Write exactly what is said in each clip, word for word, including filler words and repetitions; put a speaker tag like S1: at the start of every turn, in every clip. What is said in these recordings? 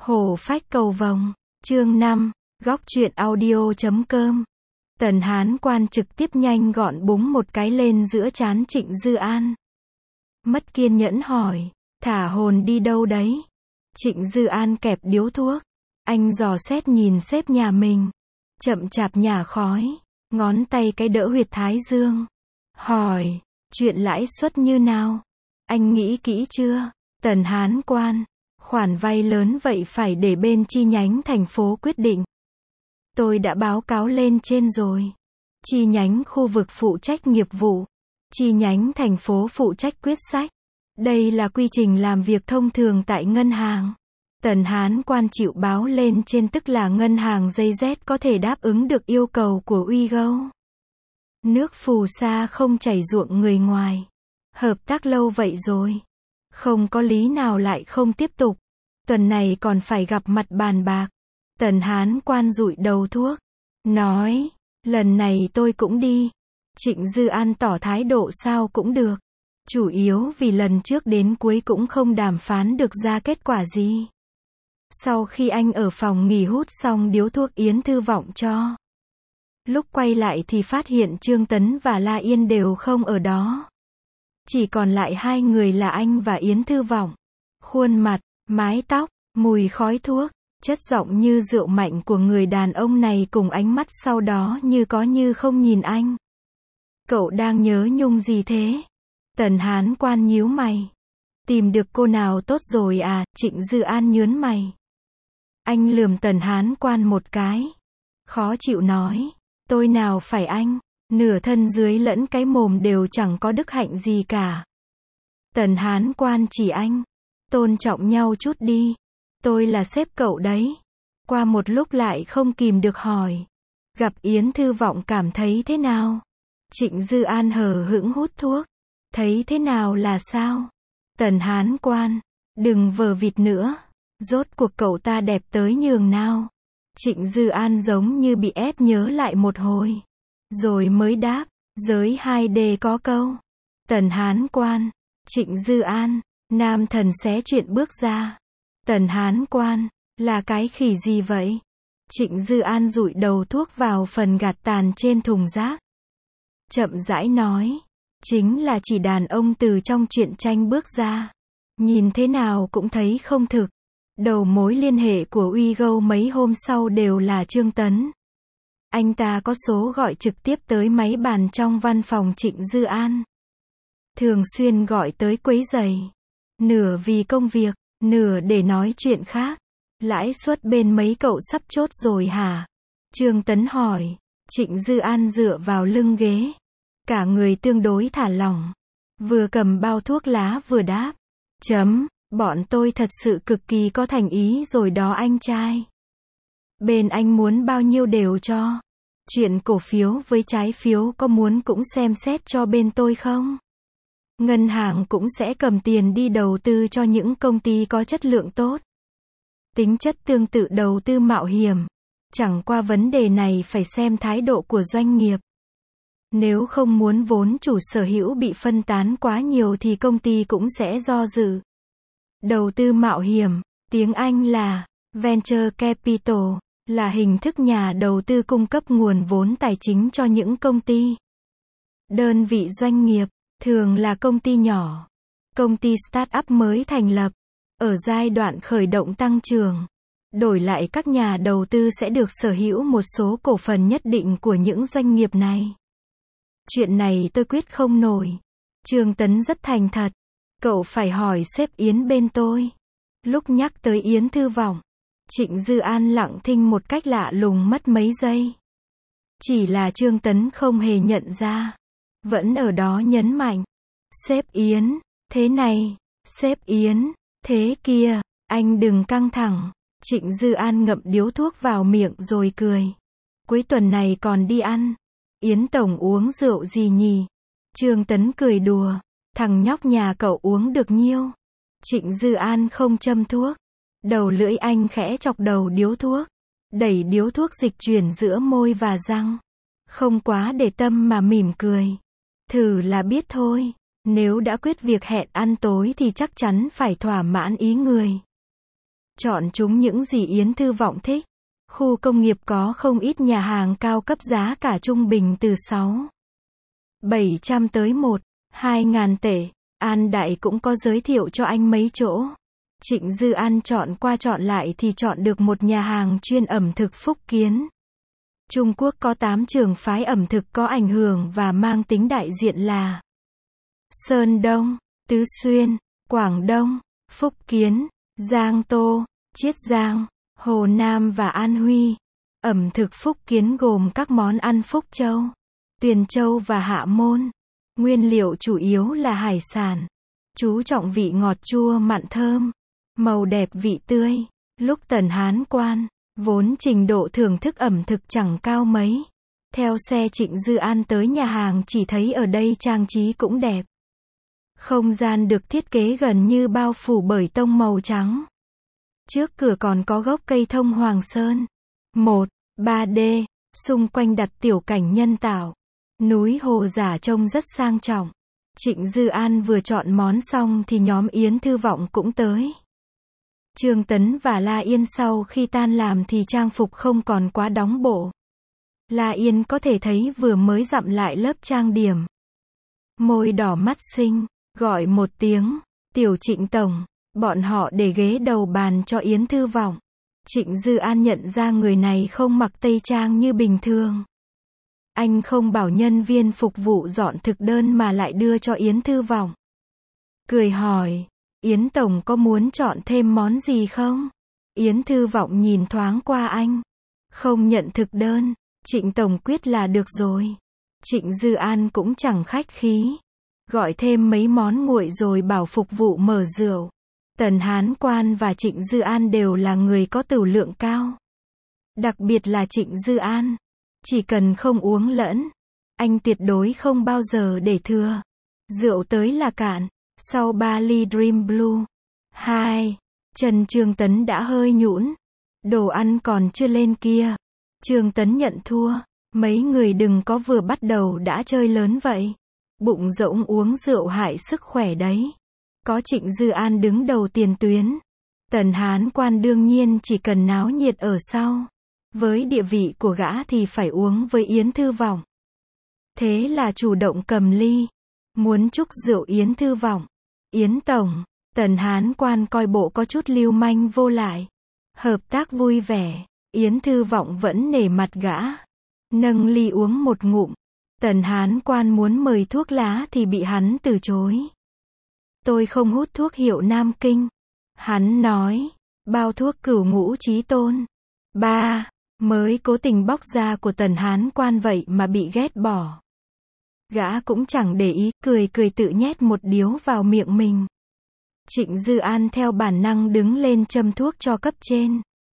S1: Hổ phách cầu vồng, chương năm, góc truyện audio chấm com. Tần Hán Quan trực tiếp nhanh gọn búng một cái lên giữa trán Trịnh Dư An. Mất kiên nhẫn hỏi, thả hồn đi đâu đấy? Trịnh Dư An kẹp điếu thuốc. Anh dò xét nhìn sếp nhà mình. Chậm chạp nhả khói. Ngón tay cái đỡ huyệt thái dương. Hỏi, chuyện lãi suất như nào? Anh nghĩ kỹ chưa? Tần Hán Quan, khoản vay lớn vậy phải để bên chi nhánh thành phố quyết định. Tôi đã báo cáo lên trên rồi. Chi nhánh khu vực phụ trách nghiệp vụ. Chi nhánh thành phố phụ trách quyết sách. Đây là quy trình làm việc thông thường tại ngân hàng. Tần Hán Quan chịu báo lên trên tức là ngân hàng giây dét có thể đáp ứng được yêu cầu của Uigo. Nước phù sa không chảy ruộng người ngoài. Hợp tác lâu vậy rồi. Không có lý nào lại không tiếp tục. Tuần này còn phải gặp mặt bàn bạc. Tần Hán Quan dụi đầu thuốc. Nói, lần này tôi cũng đi. Trịnh Dư An tỏ thái độ sao cũng được. Chủ yếu vì lần trước đến cuối cũng không đàm phán được ra kết quả gì. Sau khi anh ở phòng nghỉ hút xong điếu thuốc Yến Thư Vọng cho. Lúc quay lại thì phát hiện Trương Tấn và La Yên đều không ở đó. Chỉ còn lại hai người là anh và Yến Thư Vọng. Khuôn mặt, mái tóc, mùi khói thuốc, chất giọng như rượu mạnh của người đàn ông này cùng ánh mắt sau đó như có như không nhìn anh. Cậu đang nhớ Nhung gì thế? Tần Hán Quan nhíu mày. Tìm được cô nào tốt rồi à? Trịnh Dư An nhớn mày. Anh lườm Tần Hán Quan một cái. Khó chịu nói. Tôi nào phải anh. Nửa thân dưới lẫn cái mồm đều chẳng có đức hạnh gì cả. Tần Hán Quan chỉ anh. Tôn trọng nhau chút đi. Tôi là sếp cậu đấy. Qua một lúc lại không kìm được hỏi. Gặp Yến Thư Vọng cảm thấy thế nào? Trịnh Dư An hờ hững hút thuốc. Thấy thế nào là sao? Tần Hán Quan. Đừng vờ vịt nữa. Rốt cuộc cậu ta đẹp tới nhường nào? Trịnh Dư An giống như bị ép nhớ lại một hồi. Rồi mới đáp. Giới hai D có câu. Tần Hán Quan. Trịnh Dư An. Nam thần xé chuyện bước ra. Tần Hán Quan. Là cái khỉ gì vậy? Trịnh Dư An dụi đầu thuốc vào phần gạt tàn trên thùng rác. Chậm rãi nói. Chính là chỉ đàn ông từ trong truyện tranh bước ra. Nhìn thế nào cũng thấy không thực. Đầu mối liên hệ của Uigo mấy hôm sau đều là Trương Tấn. Anh ta có số gọi trực tiếp tới máy bàn trong văn phòng Trịnh Dư An. Thường xuyên gọi tới quấy rầy. Nửa vì công việc, nửa để nói chuyện khác. Lãi suất bên mấy cậu sắp chốt rồi hả? Trương Tấn hỏi. Trịnh Dư An dựa vào lưng ghế. Cả người tương đối thả lỏng. Vừa cầm bao thuốc lá vừa đáp. Chấm, bọn tôi thật sự cực kỳ có thành ý rồi đó anh trai. Bên anh muốn bao nhiêu đều cho. Chuyện cổ phiếu với trái phiếu có muốn cũng xem xét cho bên tôi không? Ngân hàng cũng sẽ cầm tiền đi đầu tư cho những công ty có chất lượng tốt. Tính chất tương tự đầu tư mạo hiểm. Chẳng qua vấn đề này phải xem thái độ của doanh nghiệp. Nếu không muốn vốn chủ sở hữu bị phân tán quá nhiều thì công ty cũng sẽ do dự. Đầu tư mạo hiểm, tiếng Anh là Venture Capital, là hình thức nhà đầu tư cung cấp nguồn vốn tài chính cho những công ty. Đơn vị doanh nghiệp, thường là công ty nhỏ, công ty start-up mới thành lập, ở giai đoạn khởi động tăng trưởng. Đổi lại các nhà đầu tư sẽ được sở hữu một số cổ phần nhất định của những doanh nghiệp này. Chuyện này tôi quyết không nổi. Trương Tấn rất thành thật. Cậu phải hỏi sếp Yến bên tôi. Lúc nhắc tới Yến Thư Vọng, Trịnh Dư An lặng thinh một cách lạ lùng mất mấy giây. Chỉ là Trương Tấn không hề nhận ra. Vẫn ở đó nhấn mạnh. Sếp Yến, thế này. Sếp Yến, thế kia. Anh đừng căng thẳng. Trịnh Dư An ngậm điếu thuốc vào miệng rồi cười. Cuối tuần này còn đi ăn. Yến Tổng uống rượu gì nhỉ? Trương Tấn cười đùa. Thằng nhóc nhà cậu uống được nhiêu? Trịnh Dư An không châm thuốc. Đầu lưỡi anh khẽ chọc đầu điếu thuốc. Đẩy điếu thuốc dịch chuyển giữa môi và răng. Không quá để tâm mà mỉm cười. Thử là biết thôi. Nếu đã quyết việc hẹn ăn tối thì chắc chắn phải thỏa mãn ý người. chọn chúng những gì Yến Thư Vọng thích. Khu công nghiệp có không ít nhà hàng cao cấp giá cả trung bình từ sáu bảy trăm tới một hai ngàn tệ. An Đại cũng có giới thiệu cho anh mấy chỗ. Trịnh Dư An chọn qua chọn lại thì chọn được một nhà hàng chuyên ẩm thực Phúc Kiến. Trung Quốc có tám trường phái ẩm thực có ảnh hưởng và mang tính đại diện là Sơn Đông, Tứ Xuyên, Quảng Đông, Phúc Kiến, Giang Tô, Chiết Giang, Hồ Nam và An Huy. Ẩm thực Phúc Kiến gồm các món ăn Phúc Châu, Tuyền Châu và Hạ Môn. Nguyên liệu chủ yếu là hải sản. Chú trọng vị ngọt chua mặn thơm, màu đẹp vị tươi. Lúc Tần Hán Quan, vốn trình độ thưởng thức ẩm thực chẳng cao mấy. Theo xe Trịnh Dư An tới nhà hàng chỉ thấy ở đây trang trí cũng đẹp. Không gian được thiết kế gần như bao phủ bởi tông màu trắng. Trước cửa còn có gốc cây thông Hoàng Sơn. một, ba D, xung quanh đặt tiểu cảnh nhân tạo. Núi hồ giả trông rất sang trọng. Trịnh Dư An vừa chọn món xong thì nhóm Yến Thư Vọng cũng tới. Trương Tấn và La Yên sau khi tan làm thì trang phục không còn quá đóng bộ. La Yên có thể thấy vừa mới dặm lại lớp trang điểm. Môi đỏ mắt xinh, gọi một tiếng, tiểu Trịnh tổng. Bọn họ để ghế đầu bàn cho Yến Thư Vọng. Trịnh Dư An nhận ra người này không mặc tây trang như bình thường. Anh không bảo nhân viên phục vụ dọn thực đơn mà lại đưa cho Yến Thư Vọng. Cười hỏi, Yến tổng có muốn chọn thêm món gì không? Yến Thư Vọng nhìn thoáng qua anh. Không nhận thực đơn, Trịnh tổng quyết là được rồi. Trịnh Dư An cũng chẳng khách khí. Gọi thêm mấy món nguội rồi bảo phục vụ mở rượu. Tần Hán Quan và Trịnh Dư An đều là người có tửu lượng cao. Đặc biệt là Trịnh Dư An. Chỉ cần không uống lẫn, anh tuyệt đối không bao giờ để thừa. Rượu tới là cạn. Sau ba ly Dream Blue. hai. Trần Trương Tấn đã hơi nhũn. Đồ ăn còn chưa lên kia. Trương Tấn nhận thua. Mấy người đừng có vừa bắt đầu đã chơi lớn vậy. Bụng rỗng uống rượu hại sức khỏe đấy. Có Trịnh Dư An đứng đầu tiền tuyến. Tần Hán Quan đương nhiên chỉ cần náo nhiệt ở sau. Với địa vị của gã thì phải uống với Yến Thư Vọng. Thế là chủ động cầm ly. Muốn chúc rượu Yến Thư Vọng. Yến tổng, Tần Hán Quan coi bộ có chút lưu manh vô lại. Hợp tác vui vẻ. Yến Thư Vọng vẫn nể mặt gã. Nâng ly uống một ngụm. Tần Hán Quan muốn mời thuốc lá thì bị hắn từ chối. Tôi không hút thuốc hiệu Nam Kinh. Hắn nói. Bao thuốc Cửu Ngũ Chí Tôn. ba. Mới cố tình bóc ra của Tần Hán Quan vậy mà bị ghét bỏ. Gã cũng chẳng để ý, cười cười tự nhét một điếu vào miệng mình. Trịnh Dư An theo bản năng đứng lên châm thuốc cho cấp trên.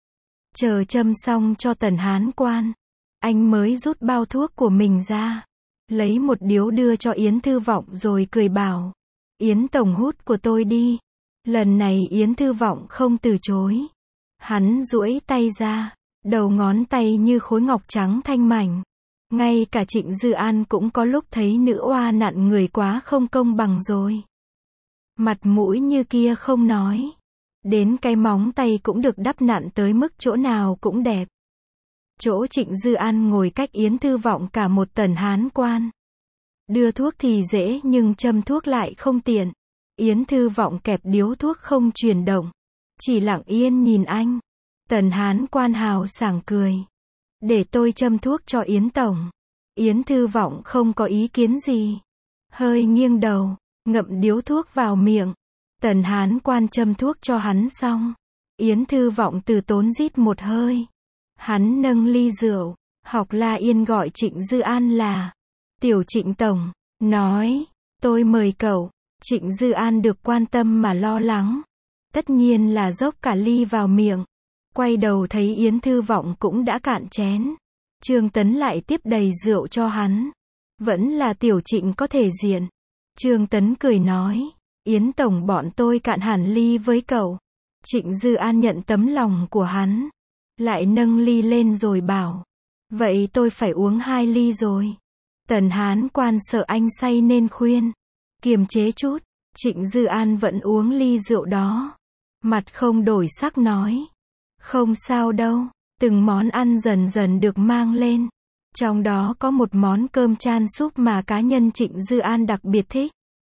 S1: Chờ châm xong cho Tần Hán Quan. Anh mới rút bao thuốc của mình ra. Lấy một điếu đưa cho Yến Thư Vọng rồi cười bảo. Yến tổng hút của tôi đi. Lần này Yến Thư Vọng không từ chối. Hắn duỗi tay ra. Đầu ngón tay như khối ngọc trắng thanh mảnh. Ngay cả Trịnh Dư An cũng có lúc thấy nữ oa nặn người quá không công bằng rồi. Mặt mũi như kia không nói. Đến cái móng tay cũng được đắp nặn tới mức chỗ nào cũng đẹp. Chỗ Trịnh Dư An ngồi cách Yến Thư Vọng cả một Tần Hán Quan. Đưa thuốc thì dễ nhưng châm thuốc lại không tiện. Yến Thư Vọng kẹp điếu thuốc không chuyển động. Chỉ lặng yên nhìn anh. Tần Hán Quan hào sảng cười. Để tôi châm thuốc cho Yến tổng. Yến Thư Vọng không có ý kiến gì. Hơi nghiêng đầu, ngậm điếu thuốc vào miệng. Tần Hán Quan châm thuốc cho hắn xong. Yến Thư Vọng từ tốn rít một hơi. Hắn nâng ly rượu, học La Yên gọi Trịnh Dư An là Tiểu Trịnh tổng, nói, tôi mời cậu. Trịnh Dư An được quan tâm mà lo lắng. Tất nhiên là dốc cả ly vào miệng. Quay đầu thấy Yến Thư Vọng cũng đã cạn chén. Trương Tấn lại tiếp đầy rượu cho hắn. Vẫn là Tiểu Trịnh có thể diện. Trương Tấn cười nói, Yến tổng bọn tôi cạn hẳn ly với cậu. Trịnh Dư An nhận tấm lòng của hắn. Lại nâng ly lên rồi bảo, vậy tôi phải uống hai ly rồi. Tần Hán Quan sợ anh say nên khuyên, kiềm chế chút. Trịnh Dư An vẫn uống ly rượu đó. Mặt không đổi sắc nói. Không sao đâu. Từng món ăn dần dần được mang lên. Trong đó có một món cơm chan súp mà cá nhân Trịnh Dư An đặc biệt thích.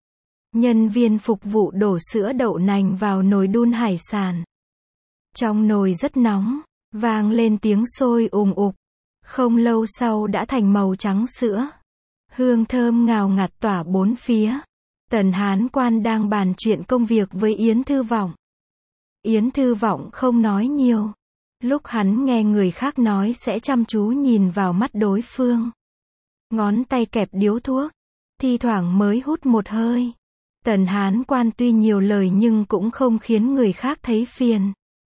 S1: Nhân viên phục vụ đổ sữa đậu nành vào nồi đun hải sản. Trong nồi rất nóng, vang lên tiếng sôi ùng ục. Không lâu sau đã thành màu trắng sữa. Hương thơm ngào ngạt tỏa bốn phía. Tần Hán Quan đang bàn chuyện công việc với Yến Thư Vọng. Yến Thư Vọng không nói nhiều. Lúc hắn nghe người khác nói sẽ chăm chú nhìn vào mắt đối phương. Ngón tay kẹp điếu thuốc, thi thoảng mới hút một hơi. Tần Hán Quan tuy nhiều lời nhưng cũng không khiến người khác thấy phiền.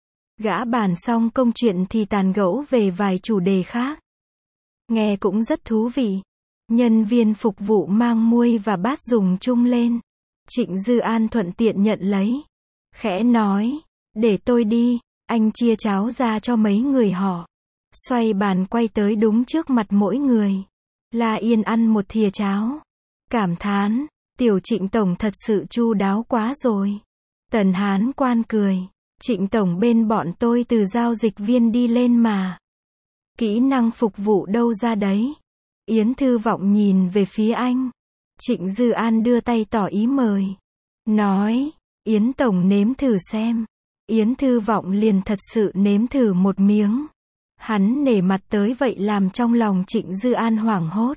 S1: Gã bàn xong công chuyện thì tàn gẫu về vài chủ đề khác. Nghe cũng rất thú vị. Nhân viên phục vụ mang muôi và bát dùng chung lên. Trịnh Dư An thuận tiện nhận lấy. Khẽ nói, để tôi đi, anh chia cháo ra cho mấy người họ. Xoay bàn quay tới đúng trước mặt mỗi người. La Yên ăn một thìa cháo. Cảm thán, tiểu Trịnh Tổng thật sự chu đáo quá rồi. Tần Hán Quan cười. Trịnh Tổng bên bọn tôi từ giao dịch viên đi lên mà. Kỹ năng phục vụ đâu ra đấy. Yến Thư Vọng nhìn về phía anh. Trịnh Dư An đưa tay tỏ ý mời. Nói, Yến Tổng nếm thử xem. Yến Thư Vọng liền thật sự nếm thử một miếng. Hắn nể mặt tới vậy làm trong lòng Trịnh Dư An hoảng hốt.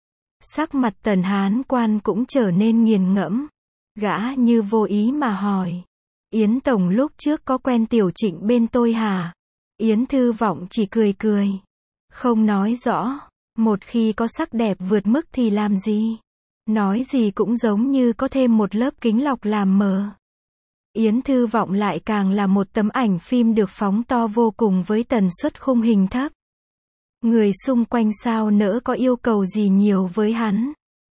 S1: Sắc mặt Tần Hán Quan cũng trở nên nghiền ngẫm. Gã như vô ý mà hỏi. Yến Tổng lúc trước có quen tiểu Trịnh bên tôi hả? Yến Thư Vọng chỉ cười cười. Không nói rõ. Một khi có sắc đẹp vượt mức thì làm gì? Nói gì cũng giống như có thêm một lớp kính lọc làm mờ. Yến Thư Vọng lại càng là một tấm ảnh phim được phóng to vô cùng với tần suất khung hình thấp. Người xung quanh sao nỡ có yêu cầu gì nhiều với hắn.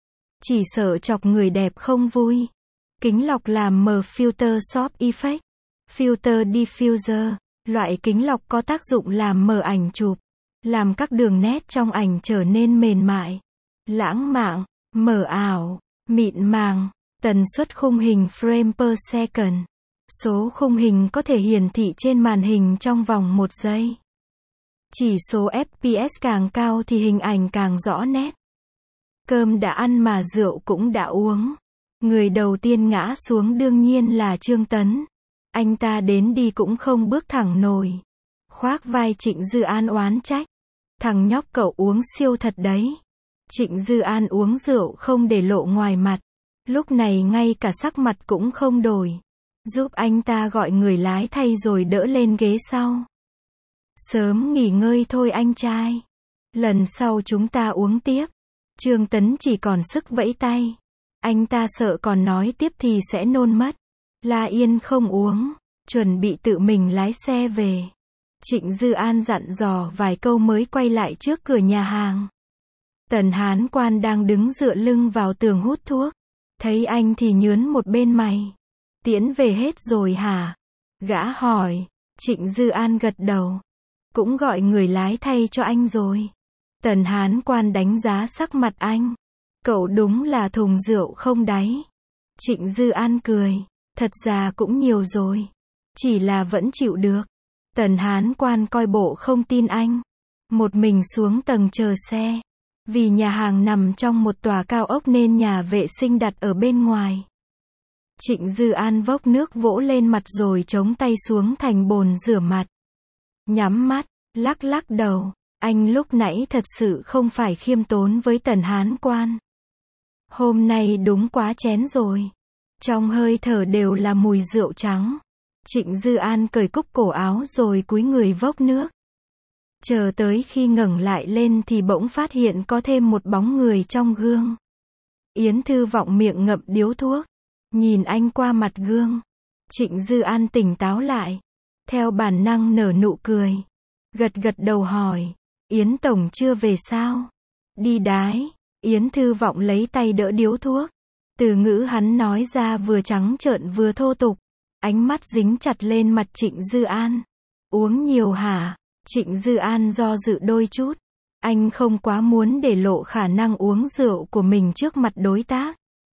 S1: Chỉ sợ chọc người đẹp không vui. Kính lọc làm mờ filter soft effect. Filter diffuser. Loại kính lọc có tác dụng làm mờ ảnh chụp. Làm các đường nét trong ảnh trở nên mềm mại, lãng mạn, mờ ảo, mịn màng. Tần suất khung hình frame per second. Số khung hình có thể hiển thị trên màn hình trong vòng một giây. Chỉ số F P S càng cao thì hình ảnh càng rõ nét. Cơm đã ăn mà rượu cũng đã uống. Người đầu tiên ngã xuống đương nhiên là Trương Tấn. Anh ta đến đi cũng không bước thẳng nổi. Khoác vai Trịnh Dư An oán trách. Thằng nhóc cậu uống siêu thật đấy. Trịnh Dư An uống rượu không để lộ ngoài mặt. Lúc này ngay cả sắc mặt cũng không đổi. Giúp anh ta gọi người lái thay rồi đỡ lên ghế sau. Sớm nghỉ ngơi thôi anh trai. Lần sau chúng ta uống tiếp. Trương Tấn chỉ còn sức vẫy tay. Anh ta sợ còn nói tiếp thì sẽ nôn mất. La Yên không uống. Chuẩn bị tự mình lái xe về. Trịnh Dư An dặn dò vài câu mới quay lại trước cửa nhà hàng. Tần Hán Quan đang đứng dựa lưng vào tường hút thuốc. Thấy anh thì nhướn một bên mày. Tiễn về hết rồi hả? Gã hỏi. Trịnh Dư An gật đầu. Cũng gọi người lái thay cho anh rồi. Tần Hán Quan đánh giá sắc mặt anh. Cậu đúng là thùng rượu không đáy. Trịnh Dư An cười. Thật ra cũng nhiều rồi. Chỉ là vẫn chịu được. Tần Hán Quan coi bộ không tin anh. Một mình xuống tầng chờ xe. Vì nhà hàng nằm trong một tòa cao ốc nên nhà vệ sinh đặt ở bên ngoài. Trịnh Dư An vốc nước vỗ lên mặt rồi chống tay xuống thành bồn rửa mặt. Nhắm mắt, lắc lắc đầu. Anh lúc nãy thật sự không phải khiêm tốn với Tần Hán Quan. Hôm nay đúng quá chén rồi. Trong hơi thở đều là mùi rượu trắng. Trịnh Dư An cởi cúc cổ áo rồi cúi người vốc nước. Chờ tới khi ngẩng lại lên thì bỗng phát hiện có thêm một bóng người trong gương. Yến Thư Vọng miệng ngậm điếu thuốc. Nhìn anh qua mặt gương. Trịnh Dư An tỉnh táo lại. Theo bản năng nở nụ cười. Gật gật đầu hỏi. Yến Tổng chưa về sao? Đi đái. Yến Thư Vọng lấy tay đỡ điếu thuốc. Từ ngữ hắn nói ra vừa trắng trợn vừa thô tục. Ánh mắt dính chặt lên mặt Trịnh Dư An. Uống nhiều hả? Trịnh Dư An do dự đôi chút. Anh không quá muốn để lộ khả năng uống rượu của mình trước mặt đối tác.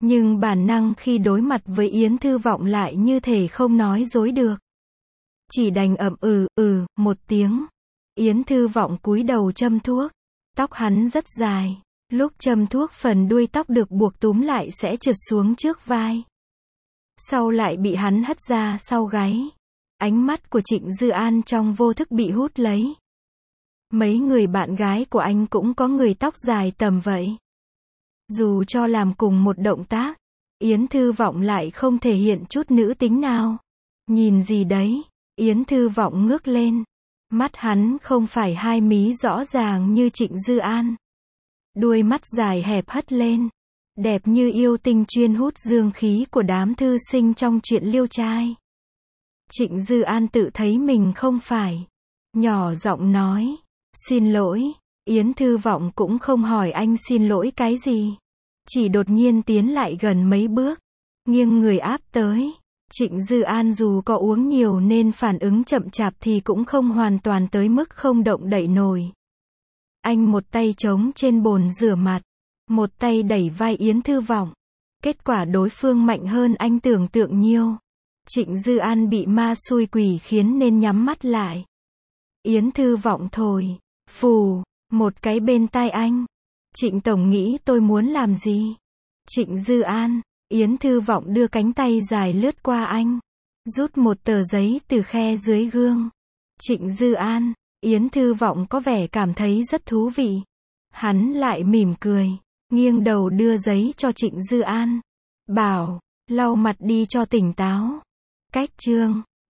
S1: Nhưng bản năng khi đối mặt với Yến Thư Vọng lại như thể không nói dối được. Chỉ đành ậm ừ, ừ, một tiếng. Yến Thư Vọng cúi đầu châm thuốc. Tóc hắn rất dài. Lúc châm thuốc phần đuôi tóc được buộc túm lại sẽ trượt xuống trước vai. Sau lại bị hắn hất ra sau gáy. Ánh mắt của Trịnh Dư An trong vô thức bị hút lấy. Mấy người bạn gái của anh cũng có người tóc dài tầm vậy. Dù cho làm cùng một động tác, Yến Thư Vọng lại không thể hiện chút nữ tính nào. Nhìn gì đấy? Yến Thư Vọng ngước lên. Mắt hắn không phải hai mí rõ ràng như Trịnh Dư An. Đuôi mắt dài hẹp hất lên. Đẹp như yêu tinh chuyên hút dương khí của đám thư sinh trong chuyện liêu trai. Trịnh Dư An tự thấy mình không phải. Nhỏ giọng nói. Xin lỗi. Yến Thư Vọng cũng không hỏi anh xin lỗi cái gì. Chỉ đột nhiên tiến lại gần mấy bước. Nghiêng người áp tới. Trịnh Dư An dù có uống nhiều nên phản ứng chậm chạp thì cũng không hoàn toàn tới mức không động đậy nổi. Anh một tay chống trên bồn rửa mặt. Một tay đẩy vai Yến Thư Vọng. Kết quả đối phương mạnh hơn anh tưởng tượng nhiều. Trịnh Dư An bị ma xui quỷ khiến nên nhắm mắt lại. Yến Thư Vọng thổi. Phù. Một cái bên tai anh. Trịnh Tổng nghĩ tôi muốn làm gì? Trịnh Dư An. Yến Thư Vọng đưa cánh tay dài lướt qua anh. Rút một tờ giấy từ khe dưới gương. Trịnh Dư An. Yến Thư Vọng có vẻ cảm thấy rất thú vị. Hắn lại mỉm cười. Nghiêng đầu đưa giấy cho Trịnh Dư An. Bảo. Lau mặt đi cho tỉnh táo. Cách chương.